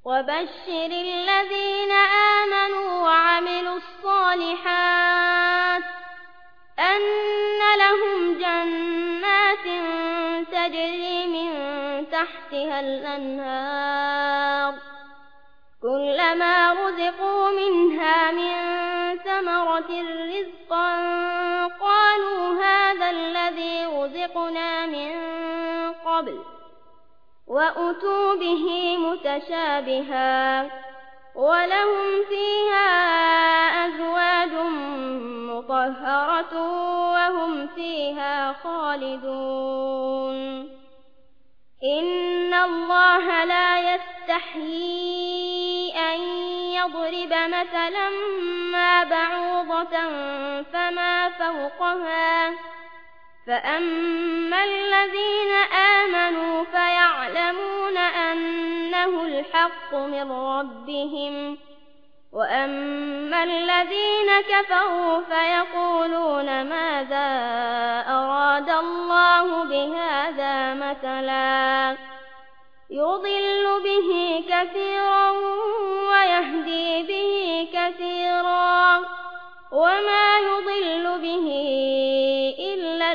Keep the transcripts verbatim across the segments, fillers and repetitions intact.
وبشر الذين آمنوا وعملوا الصالحات أن لهم جنات تجري من تحتها الأنهار كلما رزقوا منها من ثمرة رزقا قالوا هذا الذي رزقنا من قبل وأتوا به متشابها ولهم فيها أزواج مطهرة وهم فيها خالدون إن الله لا يستحيي أن يضرب مثلا ما بعوضة فما فوقها فأما الذين آمنوا فيعلمون أنه الحق من ربهم وأما الذين كفروا فيقولون ماذا أراد الله بهذا مثلا يضل به كثيرا ويهدي به كثيرا وما يضل به إلا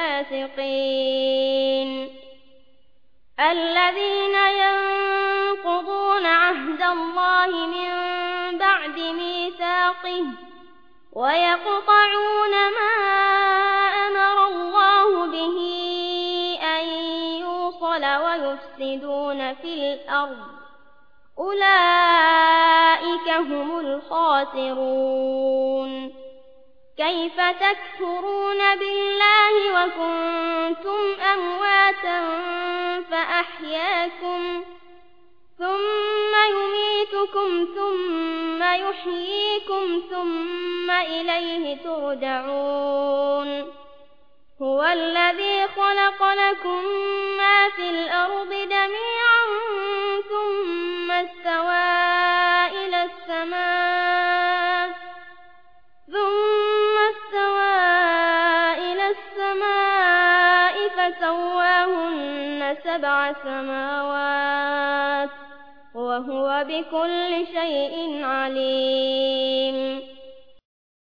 الفاسقين الذين ينقضون عهد الله من بعد ميثاقه ويقطعون ما أمر الله به أن يوصل ويفسدون في الأرض أولئك هم الخاسرون كيف تكفرون بالله وكنتم أمواتا فأحياكم ثم يميتكم ثم يحييكم ثم إليه ترجعون هو الذي خلق لكم ما في الأرض جميعا ثم استوى إلى السماء ثم استوى إلى السماء فسواهن سبع سماوات وهو بكل شيء عليم